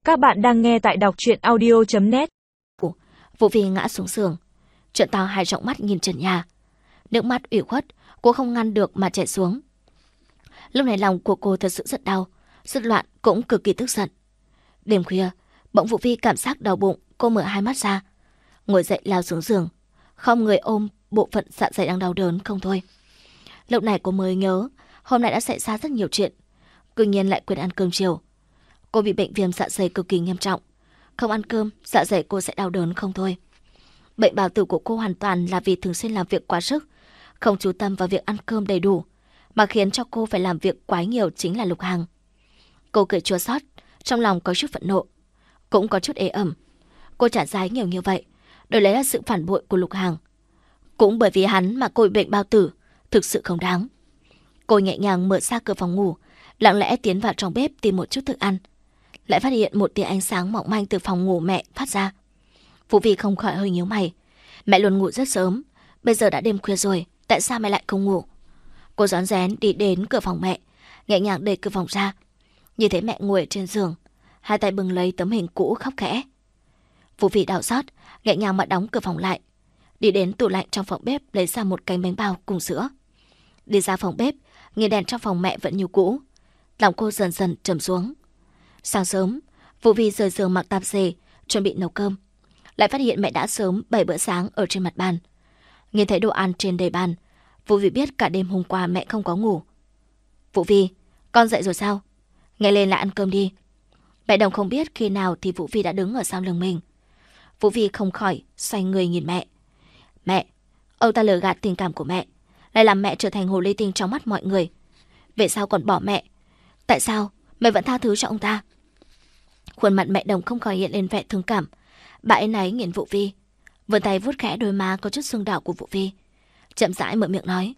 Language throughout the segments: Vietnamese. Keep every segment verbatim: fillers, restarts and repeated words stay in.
Các bạn đang nghe tại đọc truyện audio chấm net. Vũ Phi ngã xuống giường, trợn to hai tròng mắt nhìn trần nhà. Nước mắt ủy khuất, cô không ngăn được mà chảy xuống. Lúc này lòng của cô thật sự rất đau, rất loạn, cũng cực kỳ tức giận. Đêm khuya, bỗng Vũ Phi cảm giác đau bụng, cô mở hai mắt ra, ngồi dậy lao xuống giường, không người ôm bộ phận dạ dày đang đau đớn không thôi. Lúc này cô mới nhớ, hôm nay đã xảy ra rất nhiều chuyện, cư nhiên lại quên ăn cơm chiều. Cô bị bệnh viêm dạ dày cực kỳ nghiêm trọng, không ăn cơm, dạ dày cô sẽ đau đớn không thôi. Bệnh bào tử của cô hoàn toàn là vì thường xuyên làm việc quá sức, không chú tâm vào việc ăn cơm đầy đủ, mà khiến cho cô phải làm việc quá nhiều chính là Lục Hằng. Cô cười chua xót, trong lòng có chút phẫn nộ, cũng có chút ế ẩm. Cô trả giá nhiều như vậy, đổi lấy là sự phản bội của Lục Hằng. Cũng bởi vì hắn mà cô bị bệnh bao tử, thực sự không đáng. Cô nhẹ nhàng mở ra cửa phòng ngủ, lặng lẽ tiến vào trong bếp tìm một chút thức ăn. Lại phát hiện một tia ánh sáng mỏng manh từ phòng ngủ mẹ phát ra. Vũ Phi không khỏi hơi nhíu mày. Mẹ luôn ngủ rất sớm, bây giờ đã đêm khuya rồi, tại sao mẹ lại không ngủ? Cô rón rén đi đến cửa phòng mẹ, nhẹ nhàng đẩy cửa phòng ra. Nhìn thấy mẹ ngồi trên giường, hai tay bưng lấy tấm hình cũ khóc khẽ. Vũ Phi đau xót, nhẹ nhàng mà đóng cửa phòng lại, đi đến tủ lạnh trong phòng bếp lấy ra một cánh bánh bao cùng sữa. Đi ra phòng bếp, nhìn đèn trong phòng mẹ vẫn như cũ, lòng cô dần dần trầm xuống. Sáng sớm, Vũ Phi rời giường mặc tạp dề, chuẩn bị nấu cơm. Lại phát hiện mẹ đã sớm bày bữa sáng ở trên mặt bàn. Nhìn thấy đồ ăn trên đầy bàn, Vũ Phi biết cả đêm hôm qua mẹ không có ngủ. Vũ Phi, con dậy rồi sao? Nghe lên lại ăn cơm đi. Mẹ Đồng không biết khi nào thì Vũ Phi đã đứng ở sau lưng mình. Vũ Phi không khỏi xoay người nhìn mẹ. Mẹ, ông ta lừa gạt tình cảm của mẹ, lại làm mẹ trở thành hồ ly tinh trong mắt mọi người. Về sao còn bỏ mẹ? Tại sao mẹ vẫn tha thứ cho ông ta? Khuôn mặt mẹ Đồng không khỏi hiện lên vẻ thương cảm. Bà ấy náy nhìn Vũ Phi, vươn tay vuốt khẽ đôi má có chút sưng đỏ của Vũ Phi, chậm rãi mở miệng nói: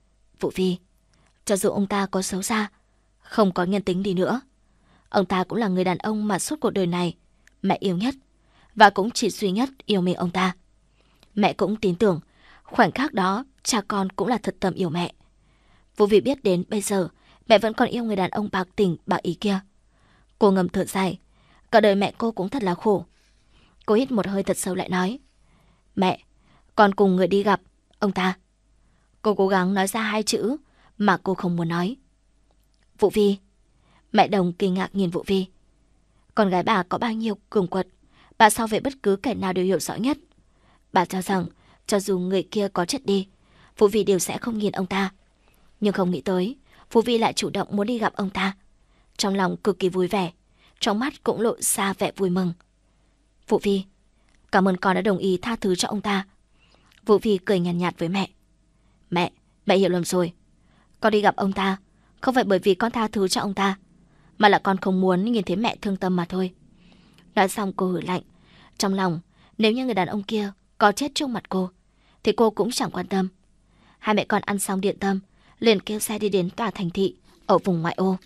Vũ Phi, cho dù ông ta có xấu xa, không có nhân tính đi nữa, ông ta cũng là người đàn ông mà suốt cuộc đời này mẹ yêu nhất, và cũng chỉ duy nhất yêu mình ông ta. Mẹ cũng tin tưởng khoảnh khắc đó cha con cũng là thật tâm yêu mẹ. Vũ Phi biết đến bây giờ mẹ vẫn còn yêu người đàn ông bạc tình bạc ý kia. Cô ngầm thở dài, cả đời mẹ cô cũng thật là khổ. Cô hít một hơi thật sâu lại nói: Mẹ, con cùng người đi gặp ông ta. Cô cố gắng nói ra hai chữ mà cô không muốn nói. Vũ Phi. Mẹ Đồng kinh ngạc nhìn Vũ Phi. Con gái bà có bao nhiêu cường quật, bà so với bất cứ kẻ nào đều hiểu rõ nhất. Bà cho rằng cho dù người kia có chết đi, Vũ Phi đều sẽ không nhìn ông ta. Nhưng không nghĩ tới Vũ Phi lại chủ động muốn đi gặp ông ta. Trong lòng cực kỳ vui vẻ, trong mắt cũng lộ ra vẻ vui mừng. Vũ Phi, cảm ơn con đã đồng ý tha thứ cho ông ta. Vũ Phi cười nhàn nhạt, nhạt với mẹ. Mẹ, mẹ hiểu lầm rồi. Con đi gặp ông ta không phải bởi vì con tha thứ cho ông ta, mà là con không muốn nhìn thấy mẹ thương tâm mà thôi. Nói xong cô hử lạnh. Trong lòng, nếu như người đàn ông kia có chết trước mặt cô thì cô cũng chẳng quan tâm. Hai mẹ con ăn xong điện tâm, liền kêu xe đi đến tòa thành thị ở vùng ngoại ô.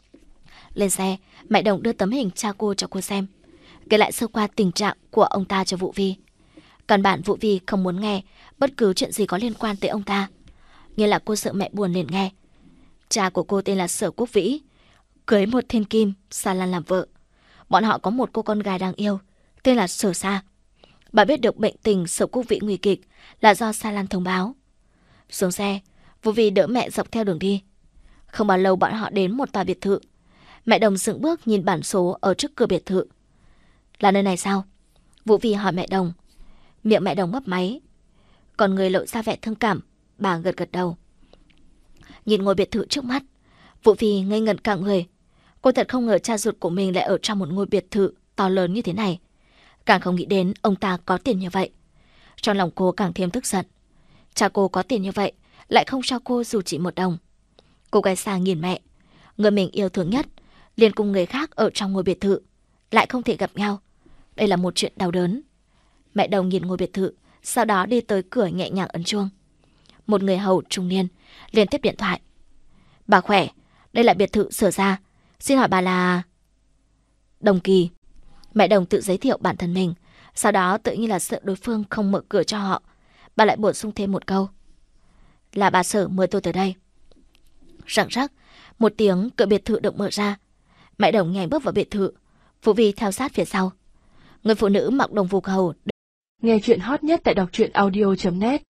Lên xe, mẹ Đồng đưa tấm hình cha cô cho cô xem, kể lại sơ qua tình trạng của ông ta cho Vũ Phi. Căn bản Vũ Phi không muốn nghe bất cứ chuyện gì có liên quan tới ông ta, như là cô sợ mẹ buồn liền nghe. Cha của cô tên là Sở Quốc Vĩ, cưới một thiên kim Sa Lan làm vợ. Bọn họ có một cô con gái đáng yêu tên là Sở Sa. Bà biết được bệnh tình Sở Quốc Vĩ nguy kịch là do Sa Lan thông báo. Xuống xe, Vũ Phi đỡ mẹ dọc theo đường đi. Không bao lâu bọn họ đến một tòa biệt thự. Mẹ Đồng dừng bước nhìn bản số ở trước cửa biệt thự. Là nơi này sao? Vũ Phi hỏi mẹ Đồng. Miệng mẹ Đồng mấp máy, còn người lộ ra vẻ thương cảm. Bà gật gật đầu. Nhìn ngôi biệt thự trước mắt, Vũ Phi ngây ngẩn cả người. Cô thật không ngờ cha ruột của mình lại ở trong một ngôi biệt thự to lớn như thế này. Càng không nghĩ đến ông ta có tiền như vậy. Trong lòng cô càng thêm tức giận. Cha cô có tiền như vậy lại không cho cô dù chỉ một đồng. Cô quay sang nhìn mẹ. Người mình yêu thương nhất liền cùng người khác ở trong ngôi biệt thự, lại không thể gặp nhau. Đây là một chuyện đau đớn. Mẹ Đồng nhìn ngôi biệt thự, sau đó đi tới cửa nhẹ nhàng ấn chuông. Một người hầu trung niên liền tiếp điện thoại. Bà khỏe, đây là biệt thự Sở Gia. Xin hỏi bà là... Đồng Kỳ. Mẹ Đồng tự giới thiệu bản thân mình, sau đó tự nhiên là sợ đối phương không mở cửa cho họ, bà lại bổ sung thêm một câu. Là bà Sở mời tôi tới đây. Răng rắc, một tiếng cửa biệt thự được mở ra. Mẹ Đồng nhanh bước vào biệt thự. Vũ Vi theo sát phía sau. Người phụ nữ mặc đồng phục hầu. Nghe chuyện hot nhất tại đọc truyện audio chấm net.